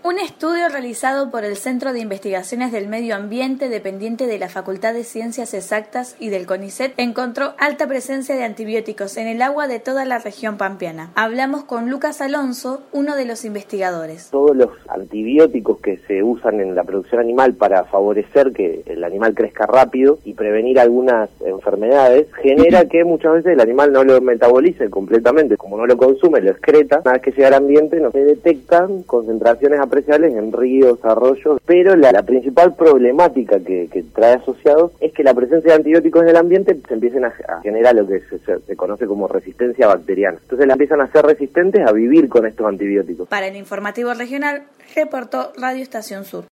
Un estudio realizado por el Centro de Investigaciones del Medio Ambiente, dependiente de la Facultad de Ciencias Exactas y del CONICET, encontró alta presencia de antibióticos en el agua de toda la región pampeana. Hablamos con Lucas Alonso, uno de los investigadores. Todos los antibióticos que se usan en la producción animal para favorecer que el animal crezca rápido y prevenir algunas enfermedades, genera que muchas veces el animal no lo metabolice completamente. Como no lo consume, lo excreta. Una vez que llega al ambiente no se detectan concentraciones apreciables en ríos, arroyos, pero la principal problemática que trae asociado es que la presencia de antibióticos en el ambiente se empiecen a generar lo que se conoce como resistencia bacteriana. Entonces la empiezan a ser resistentes a vivir con estos antibióticos. Para el Informativo Regional, reportó Radio Estación Sur.